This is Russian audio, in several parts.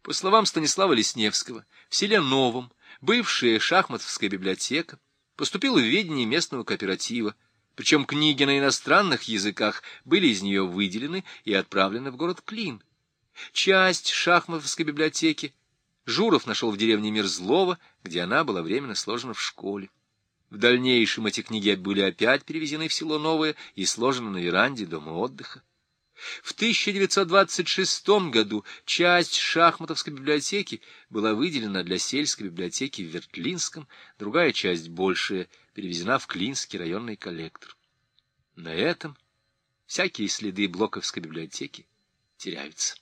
По словам Станислава Лесневского, в селе Новом бывшая шахматовская библиотека поступила в ведение местного кооператива, причем книги на иностранных языках были из нее выделены и отправлены в город Клин. Часть шахматовской библиотеки Журов нашел в деревне Мерзлова, где она была временно сложена в школе. В дальнейшем эти книги были опять перевезены в село Новое и сложены на веранде дома отдыха. В 1926 году часть шахматовской библиотеки была выделена для сельской библиотеки в Вертлинском, другая часть, большая, перевезена в Клинский районный коллектор. На этом всякие следы Блоковской библиотеки теряются.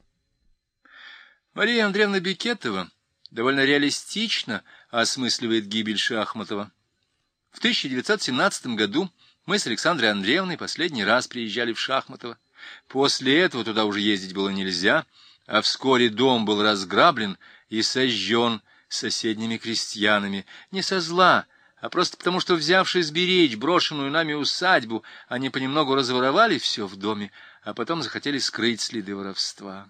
Мария Андреевна Бекетова довольно реалистично осмысливает гибель Шахматова. В 1917 году мы с Александрой Андреевной последний раз приезжали в Шахматово. После этого туда уже ездить было нельзя, а вскоре дом был разграблен и сожжен соседними крестьянами. Не со зла, а просто потому, что, взявшись беречь брошенную нами усадьбу, они понемногу разворовали все в доме, а потом захотели скрыть следы воровства.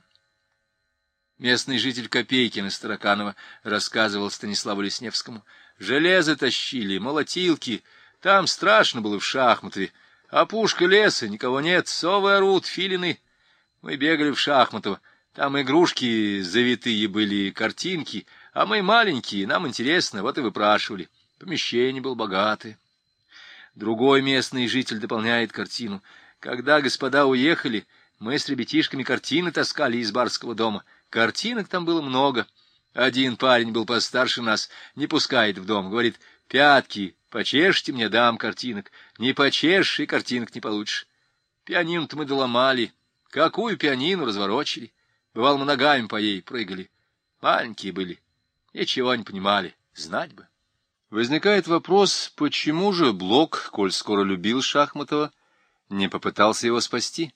Местный житель Копейкин из Тараканова рассказывал Станиславу Лесневскому: «Железо тащили, молотилки, там страшно было в Шахматове. Опушка леса, никого нет, совы орут, филины. Мы бегали в Шахматово, там игрушки завитые были, картинки, а мы маленькие, нам интересно, вот и выпрашивали. Помещение было богатое». Другой местный житель дополняет картину: «Когда господа уехали, мы с ребятишками картины таскали из барского дома. Картинок там было много. Один парень был постарше нас, не пускает в дом, говорит: пятки почешьте, мне дам картинок. Не почешешь, и картинок не получишь. Пианину-то мы доломали. Какую пианину разворочили? Бывало, мы ногами по ей прыгали. Маленькие были, ничего не понимали, знать бы». Возникает вопрос, почему же Блок, коль скоро любил Шахматова, не попытался его спасти?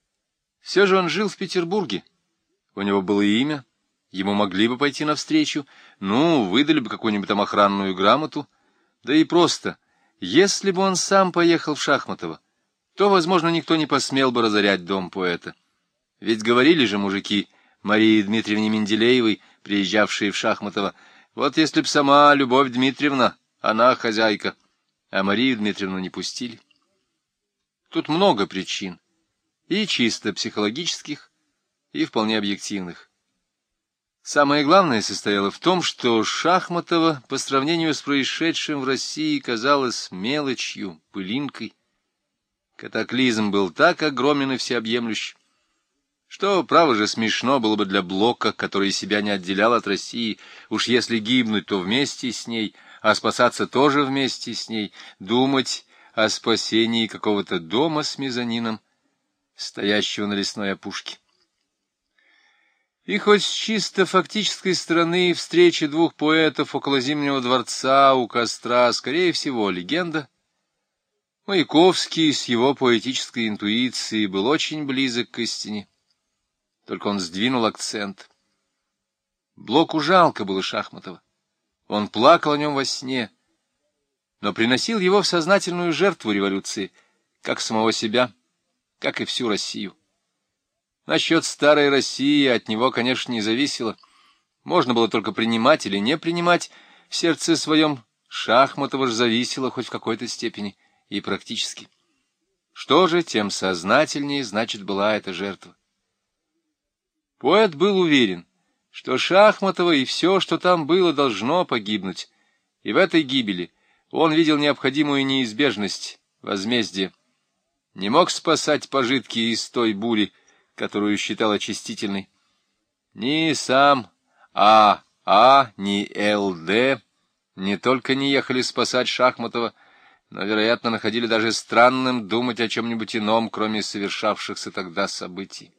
Все же он жил в Петербурге, у него было имя, ему могли бы пойти навстречу, выдали бы какую-нибудь там охранную грамоту. Да и просто, если бы он сам поехал в Шахматово, то, возможно, никто не посмел бы разорять дом поэта. Ведь говорили же мужики Марии Дмитриевне Менделеевой, приезжавшие в Шахматово: вот если б сама Любовь Дмитриевна, она хозяйка, а Марию Дмитриевну не пустили. Тут много причин, и чисто психологических, и вполне объективных. Самое главное состояло в том, что Шахматова по сравнению с происшедшим в России казалось мелочью, пылинкой. Катаклизм был так огромен и всеобъемлющ, что, право же, смешно было бы для Блока, который себя не отделял от России. Уж если гибнуть, то вместе с ней, а спасаться тоже вместе с ней, думать о спасении какого-то дома с мезонином, стоящего на лесной опушке. И хоть с чисто фактической стороны встреча двух поэтов около Зимнего дворца у костра, скорее всего, легенда, Маяковский с его поэтической интуицией был очень близок к истине. Только он сдвинул акцент. Блоку жалко было Шахматова. Он плакал о нем во сне, но приносил его в сознательную жертву революции, как самого себя, как и всю Россию. Насчет старой России от него, конечно, не зависело. Можно было только принимать или не принимать в сердце своем. Шахматова же зависело хоть в какой-то степени и практически. Что же, тем сознательнее, значит, была эта жертва. Поэт был уверен, что Шахматова и все, что там было, должно погибнуть, и в этой гибели он видел необходимую неизбежность возмездия. Не мог спасать пожитки из той бури, которую считал очистительной. Ни сам А.А., ни Л.Д. не только не ехали спасать Шахматова, но, вероятно, находили даже странным думать о чем-нибудь ином, кроме совершавшихся тогда событий.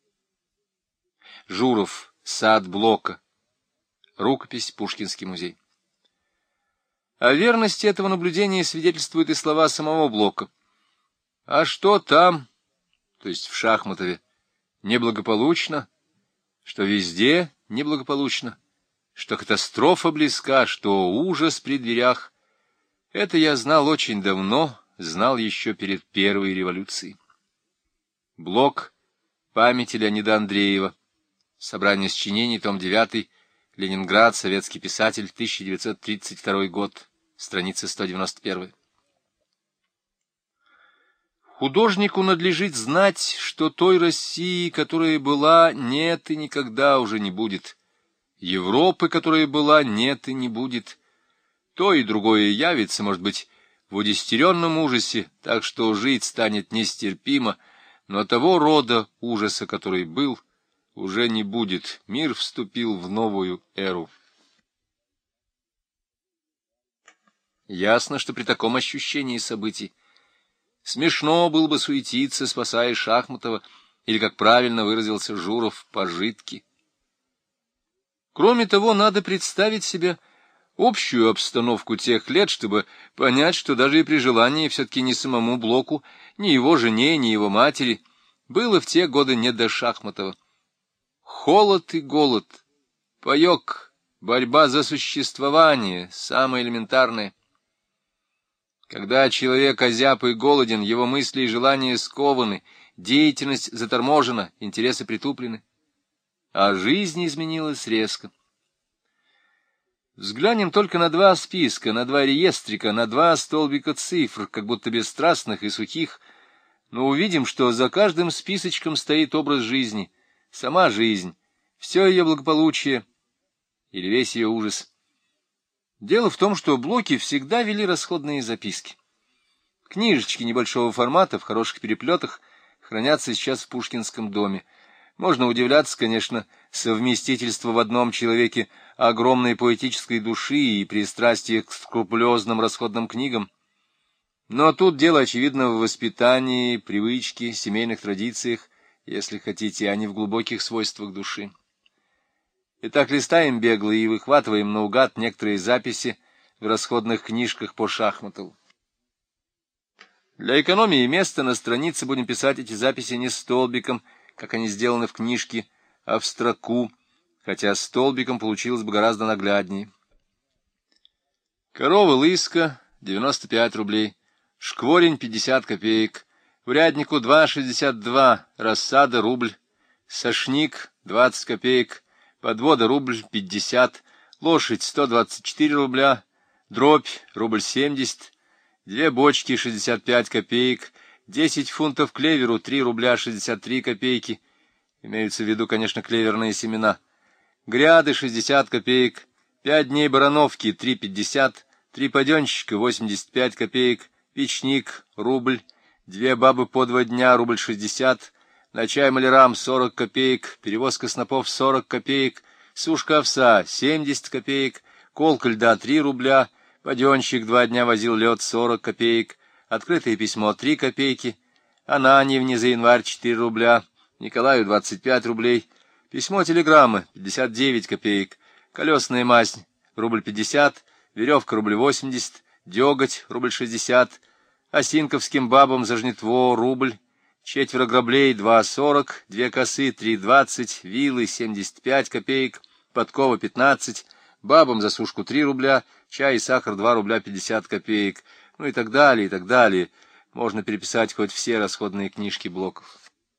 Журов. Сад Блока. Рукопись. Пушкинский музей. О верности этого наблюдения свидетельствуют и слова самого Блока. А что там, то есть в Шахматове, неблагополучно, что везде неблагополучно, что катастрофа близка, что ужас при дверях, это я знал очень давно, знал еще перед первой революцией. Блок. Памяти Леонида Андреева. Собрание сочинений, том 9, Ленинград, советский писатель, 1932 год, страница 191. Художнику надлежит знать, что той России, которая была, нет и никогда уже не будет. Европы, которая была, нет и не будет. То и другое явится, может быть, в удестеренном ужасе, так что жить станет нестерпимо, но того рода ужаса, который был, уже не будет. Мир вступил в новую эру. Ясно, что при таком ощущении событий смешно было бы суетиться, спасая Шахматова, или, как правильно выразился Журов, пожитки. Кроме того, надо представить себе общую обстановку тех лет, чтобы понять, что даже и при желании все-таки ни самому Блоку, ни его жене, ни его матери было в те годы не до Шахматова. Холод и голод, паёк, борьба за существование, самое элементарное. Когда человек озяб и голоден, его мысли и желания скованы, деятельность заторможена, интересы притуплены. А жизнь изменилась резко. Взглянем только на два списка, на два реестрика, на два столбика цифр, как будто бесстрастных и сухих, но увидим, что за каждым списочком стоит образ жизни, сама жизнь, все ее благополучие или весь ее ужас. Дело в том, что Блоки всегда вели расходные записки. Книжечки небольшого формата в хороших переплетах хранятся сейчас в Пушкинском доме. Можно удивляться, конечно, совместительству в одном человеке огромной поэтической души и пристрастия к скрупулезным расходным книгам. Но тут дело, очевидно, в воспитании, привычке, семейных традициях, если хотите, а не в глубоких свойствах души. Итак, листаем бегло и выхватываем наугад некоторые записи в расходных книжках по Шахматову. Для экономии места на странице будем писать эти записи не столбиком, как они сделаны в книжке, а в строку, хотя столбиком получилось бы гораздо нагляднее. Корова Лыска — 95 рублей, шкворень — 50 копеек, уряднику — 2,62, рассада — рубль, сошник — 20 копеек, подвода — рубль 50, лошадь — 124 рубля, дробь — рубль 70, две бочки — 65 копеек, 10 фунтов клеверу — 3 рубля 63 копейки, имеются в виду, конечно, клеверные семена, гряды — 60 копеек, 5 дней барановки — 3,50, 3 паденщика — 85 копеек, печник — рубль, 2 бабы по 2 дня — рубль 60, на чай малярам 40 копеек, перевозка снопов 40 копеек, сушка овса 70 копеек, колка льда 3 рубля, паденщик 2 дня возил лед 40 копеек, открытое письмо 3 копейки, Ананьевне за январь 4 рубля, Николаю 25 рублей, письмо телеграммы 59 копеек, колесная мазь рубль 50, веревка рубль 80, деготь рубль 60, осинковским бабам за жнитво рубль, четверо граблей 2,40, 2 косы 3,20, вилы 75 копеек, подкова 15, бабам за сушку 3 рубля, чай и сахар 2 рубля 50 копеек, ну и так далее, и так далее. Можно переписать хоть все расходные книжки Блоков.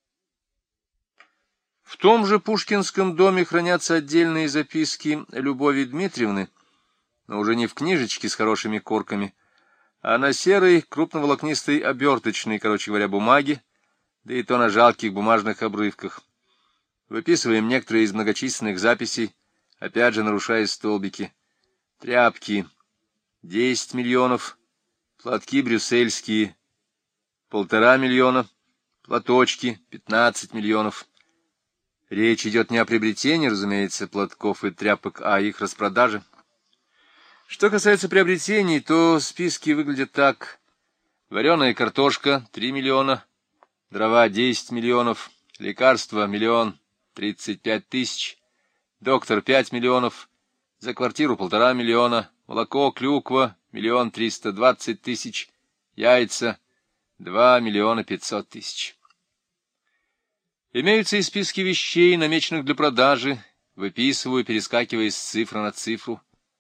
В том же Пушкинском доме хранятся отдельные записки Любови Дмитриевны, но уже не в книжечке с хорошими корками, а на серой, крупноволокнистой оберточной, короче говоря, бумаге, да и то на жалких бумажных обрывках. Выписываем некоторые из многочисленных записей, опять же нарушая столбики. Тряпки — 10 миллионов, платки брюссельские — 1,5 миллиона, платочки — 15 миллионов. Речь идет не о приобретении, разумеется, платков и тряпок, а о их распродаже. Что касается приобретений, то списки выглядят так. Вареная картошка — 3 миллиона, дрова — 10 миллионов, лекарства — 1 035 000, доктор — 5 миллионов, за квартиру — 1,5 миллиона, молоко, клюква — 1 320 000, яйца — 2 500 000. Имеются и списки вещей, намеченных для продажи, выписываю, перескакивая с цифры на цифру.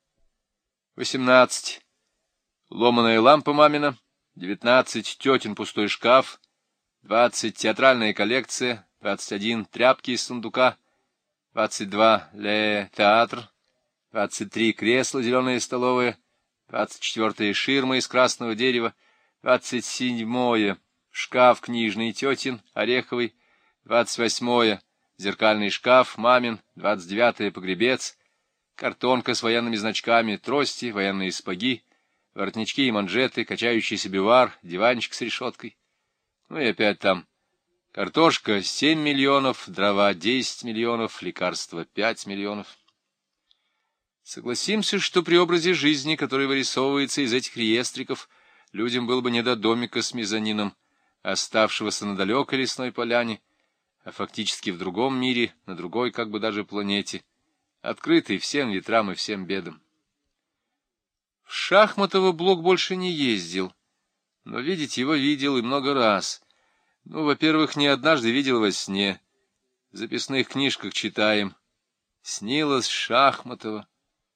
18. Ломаная лампа мамина, 19. Тетин пустой шкаф, 20. Театральная коллекция, 21. Тряпки из сундука, 22 «Ле Театр», 23 кресла зеленая столовая, 24 ширма из красного дерева, 27 шкаф книжный тетин, ореховый, 28 зеркальный шкаф мамин, 29 погребец, картонка с военными значками, трости, военные сапоги, воротнички и манжеты, качающийся бивар, диванчик с решеткой. Ну и опять там картошка 7 миллионов, дрова 10 миллионов, лекарства 5 миллионов. Согласимся, что при образе жизни, который вырисовывается из этих реестриков, людям было бы не до домика с мезонином, оставшегося на далекой лесной поляне, а фактически в другом мире, на другой как бы даже планете, открытый всем ветрам и всем бедам. В Шахматово Блок больше не ездил, но видеть его видел и много раз. Ну, во-первых, не однажды видел во сне. В записных книжках читаем. Снилось Шахматово.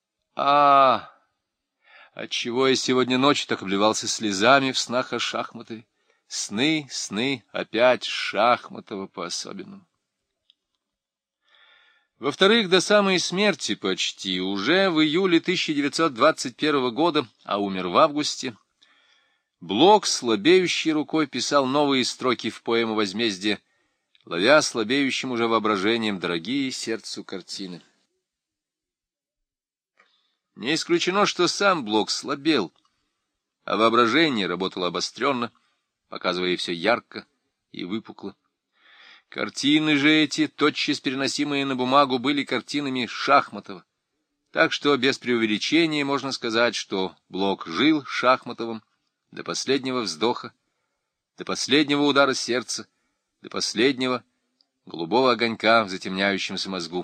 Отчего я сегодня ночью так обливался слезами в снах о Шахматове? Сны, сны, опять Шахматово по-особенному. Во-вторых, до самой смерти почти, уже в июле 1921 года, а умер в августе, Блок слабеющей рукой писал новые строки в поэму «Возмездие», ловя слабеющим уже воображением дорогие сердцу картины. Не исключено, что сам Блок слабел, а воображение работало обостренно, показывая все ярко и выпукло. Картины же эти, тотчас переносимые на бумагу, были картинами Шахматова. Так что без преувеличения можно сказать, что Блок жил Шахматовым до последнего вздоха, до последнего удара сердца, до последнего голубого огонька в затемняющемся мозгу.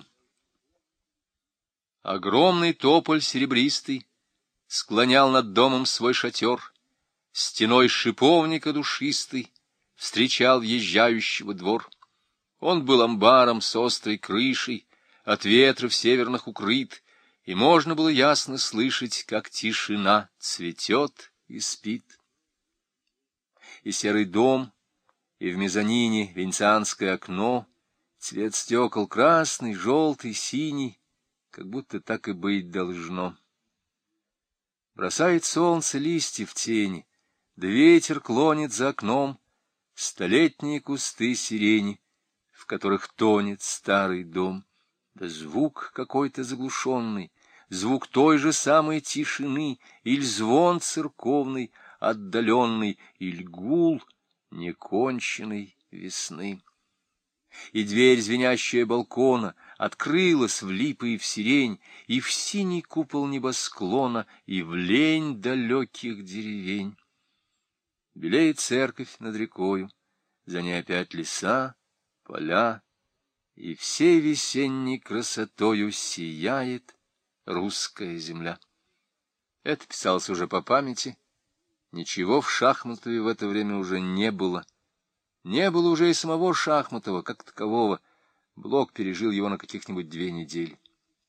Огромный тополь серебристый склонял над домом свой шатер, стеной шиповника душистый встречал въезжающего двор. Он был амбаром с острой крышей, от ветров северных укрыт, и можно было ясно слышать, как тишина цветет и спит. И серый дом, и в мезонине венецианское окно, цвет стекол красный, желтый, синий, как будто так и быть должно. Бросает солнце листья в тени, да ветер клонит за окном столетние кусты сирени, в которых тонет старый дом, да звук какой-то заглушенный, звук той же самой тишины, иль звон церковный, отдаленный, иль гул неконченной весны. И дверь, звенящая балкона, открылась в липы и в сирень, и в синий купол небосклона, и в лень далеких деревень. Белеет церковь над рекою, за ней опять леса, поля, и всей весенней красотою сияет русская земля. Это писалось уже по памяти. Ничего в Шахматове в это время уже не было. Не было уже и самого Шахматова, как такового. Блок пережил его на каких-нибудь 2 недели.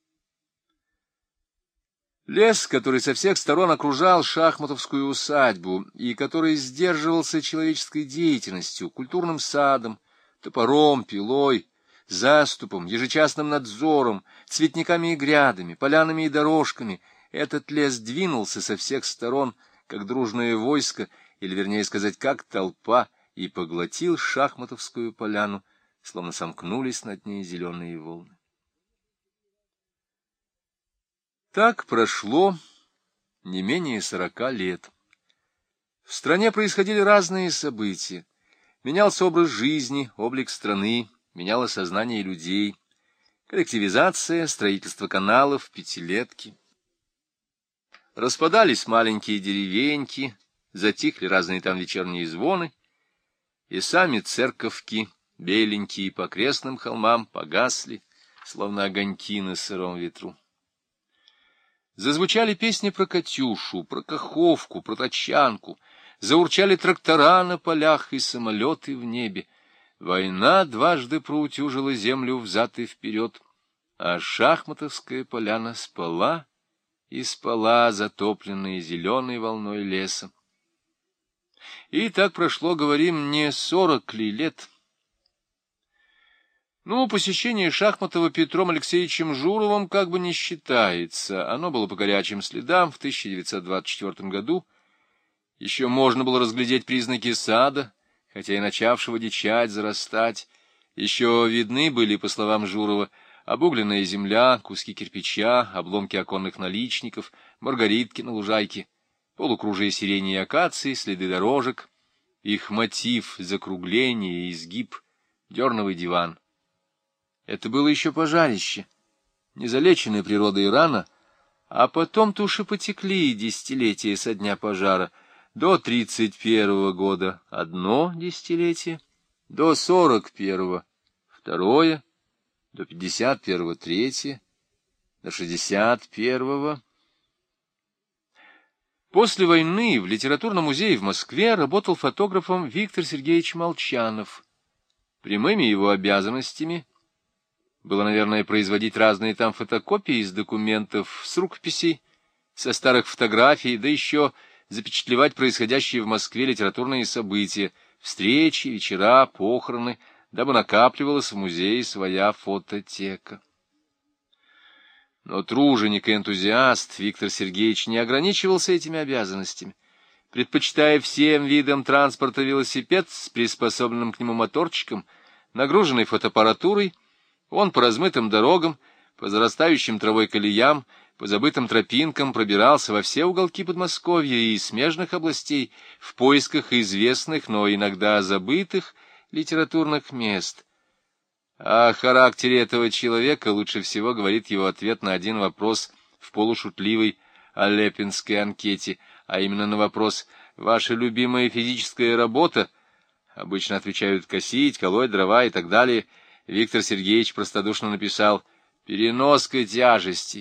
Лес, который со всех сторон окружал шахматовскую усадьбу и который сдерживался человеческой деятельностью, культурным садом, топором, пилой, заступом, ежечасным надзором, цветниками и грядами, полянами и дорожками, этот лес двинулся со всех сторон, как дружное войско, или, вернее сказать, как толпа, и поглотил шахматовскую поляну, словно сомкнулись над ней зеленые волны. Так прошло не менее 40 лет. В стране происходили разные события. Менялся образ жизни, облик страны, менялось сознание людей. Коллективизация, строительство каналов, пятилетки. Распадались маленькие деревеньки, затихли разные там вечерние звоны, и сами церковки, беленькие по окрестным холмам, погасли, словно огоньки на сыром ветру. Зазвучали песни про Катюшу, про Каховку, про Тачанку, заурчали трактора на полях и самолеты в небе. Война дважды проутюжила землю взад и вперед, а шахматовская поляна спала и спала, затопленная зеленой волной леса. И так прошло, говорим, не 40 ли лет. Ну, посещение Шахматова Петром Алексеевичем Журовым как бы не считается. Оно было по горячим следам в 1924 году. Еще можно было разглядеть признаки сада, хотя и начавшего дичать, зарастать. Еще видны были, по словам Журова, обугленная земля, куски кирпича, обломки оконных наличников, маргаритки на лужайке, полукружие сирени и акации, следы дорожек, их мотив, закругление и изгиб, дерновый диван. Это было еще пожарище, незалеченная природой рана, а потом туши потекли десятилетия со дня пожара. До 31-го года одно десятилетие, до 41-го второе, до 51-го третье, до 61-го. После войны в Литературном музее в Москве работал фотографом Виктор Сергеевич Молчанов. Прямыми его обязанностями было, наверное, производить разные там фотокопии из документов, с рукописей, со старых фотографий, да еще запечатлевать происходящие в Москве литературные события, встречи, вечера, похороны, дабы накапливалась в музее своя фототека. Но труженик и энтузиаст Виктор Сергеевич не ограничивался этими обязанностями. Предпочитая всем видам транспорта велосипед с приспособленным к нему моторчиком, нагруженный фотоаппаратурой, он по размытым дорогам, по зарастающим травой колеям, по забытым тропинкам пробирался во все уголки Подмосковья и смежных областей в поисках известных, но иногда забытых литературных мест. О характере этого человека лучше всего говорит его ответ на один вопрос в полушутливой Алепинской анкете, а именно на вопрос «Ваша любимая физическая работа?» Обычно отвечают «косить», «колоть дрова» и так далее. Виктор Сергеевич простодушно написал «переноска тяжестей».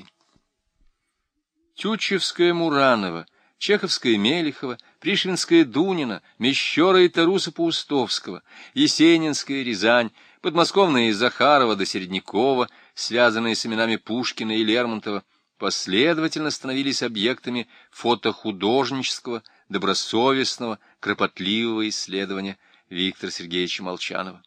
Тютчевская Муранова, чеховская Мелехова, пришвинская Дунина, Мещера и Таруса Паустовского, Есенинская Рязань, подмосковные Захарова до Середнякова, связанные с именами Пушкина и Лермонтова, последовательно становились объектами фотохудожнического, добросовестного, кропотливого исследования Виктора Сергеевича Молчанова.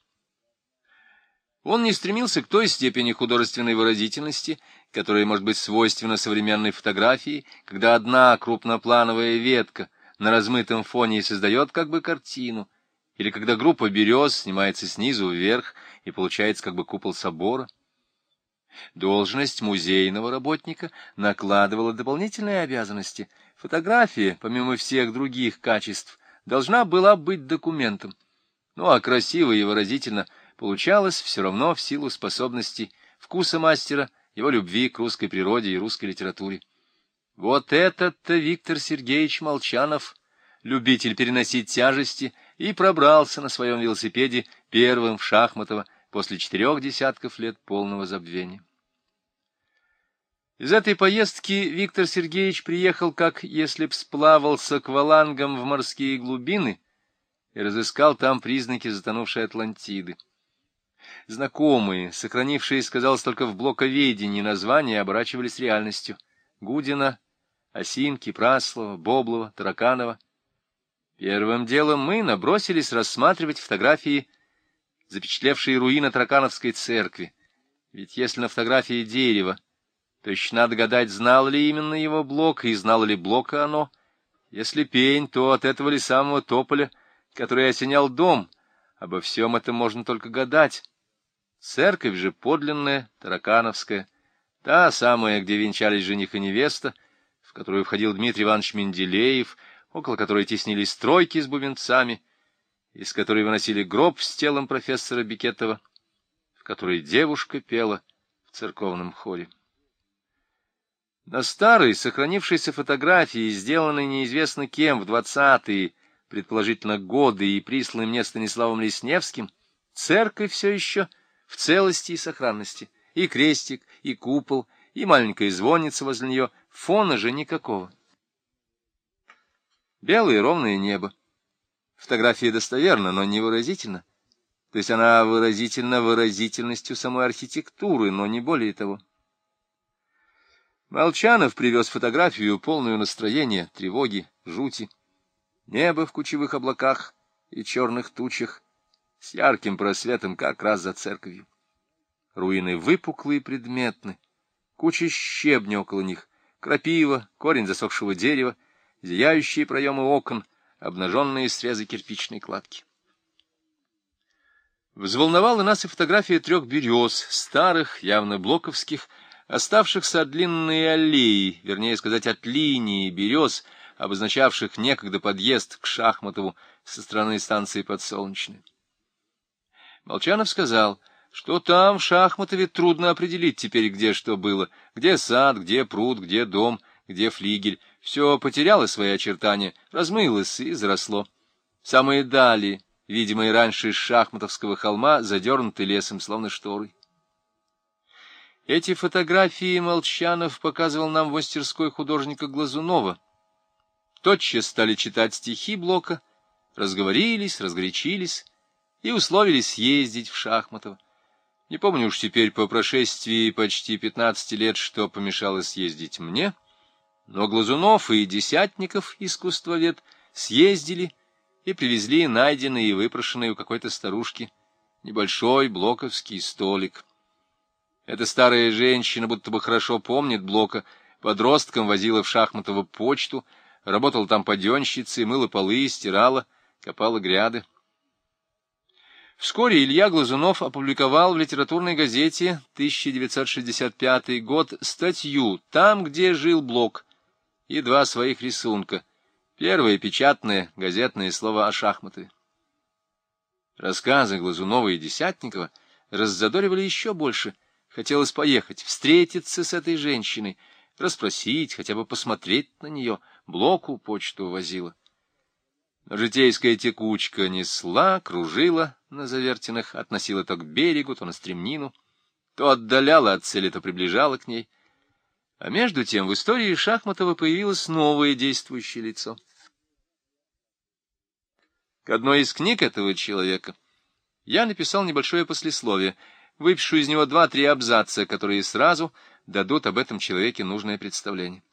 Он не стремился к той степени художественной выразительности, которая может быть свойственна современной фотографии, когда одна крупноплановая ветка на размытом фоне создает как бы картину, или когда группа берез снимается снизу вверх и получается как бы купол собора. Должность музейного работника накладывала дополнительные обязанности. Фотография, помимо всех других качеств, должна была быть документом. Ну а красиво и выразительно получалось все равно в силу способностей, вкуса мастера, его любви к русской природе и русской литературе. Вот этот-то Виктор Сергеевич Молчанов, любитель переносить тяжести, и пробрался на своем велосипеде первым в Шахматово после 4 десятков лет полного забвения. Из этой поездки Виктор Сергеевич приехал, как если б сплавал с аквалангом в морские глубины и разыскал там признаки затонувшей Атлантиды. Знакомые, сохранившие, сказалось, только в блоковедении названия, оборачивались реальностью. Гудина, Осинки, Праслова, Боблова, Тараканова. Первым делом мы набросились рассматривать фотографии, запечатлевшие руины Таракановской церкви. Ведь если на фотографии дерево, то еще надо гадать, знал ли именно его Блок, и знало ли Блока оно. Если пень, то от этого ли самого тополя, который осенял дом. Обо всем этом можно только гадать. Церковь же подлинная, Таракановская, та самая, где венчались жених и невеста, в которую входил Дмитрий Иванович Менделеев, около которой теснились тройки с бубенцами, из которой выносили гроб с телом профессора Бекетова, в которой девушка пела в церковном хоре. На старой, сохранившейся фотографии, сделанной неизвестно кем в 20-е, предположительно, годы и присланной мне Станиславом Лесневским, церковь все еще в целости и сохранности. И крестик, и купол, и маленькая звонница возле нее, фона же никакого. Белое ровное небо. Фотография достоверна, но не выразительна. То есть она выразительна выразительностью самой архитектуры, но не более того. Молчанов привез фотографию, полную настроения, тревоги, жути. Небо в кучевых облаках и черных тучах, с ярким просветом как раз за церковью. руины выпуклые и предметны, куча щебня около них, крапива, корень засохшего дерева, зияющие проемы окон, обнаженные срезы кирпичной кладки. Взволновала нас и фотография 3 берез, старых, явно блоковских, оставшихся от длинной аллеи, вернее сказать, от линии берез, обозначавших некогда подъезд к Шахматову со стороны станции Подсолнечная. Молчанов сказал, что там, в Шахматове, трудно определить теперь, где что было, где сад, где пруд, где дом, где флигель. Все потеряло свои очертания, размылось и заросло. Самые дали, видимые раньше с Шахматовского холма, задернуты лесом, словно шторой. Эти фотографии Молчанов показывал нам в мастерской художника Глазунова. Тотчас стали читать стихи Блока, разговорились, разгорячились и условились съездить в Шахматово. Не помню уж теперь по прошествии почти 15 лет, что помешало съездить мне, но Глазунов и Десятников, искусствовед, съездили и привезли найденный и выпрошенный у какой-то старушки небольшой блоковский столик. Эта старая женщина будто бы хорошо помнит Блока, подростком возила в Шахматово почту, работала там паденщицей, мыла полы, стирала, копала гряды. Вскоре Илья Глазунов опубликовал в литературной газете 1965 год статью «Там, где жил Блок» и 2 своих рисунка. Первое печатное газетное слово о Шахматове. Рассказы Глазунова и Десятникова раззадоривали еще больше. Хотелось поехать, встретиться с этой женщиной, расспросить, хотя бы посмотреть на нее. Блоку почту возила. Но житейская текучка несла, кружила на завертинах, относила то к берегу, то на стремнину, то отдаляла от цели, то приближала к ней. А между тем в истории Шахматова появилось новое действующее лицо. К одной из книг этого человека я написал небольшое послесловие, выпишу из него 2-3 абзаца, которые сразу дадут об этом человеке нужное представление.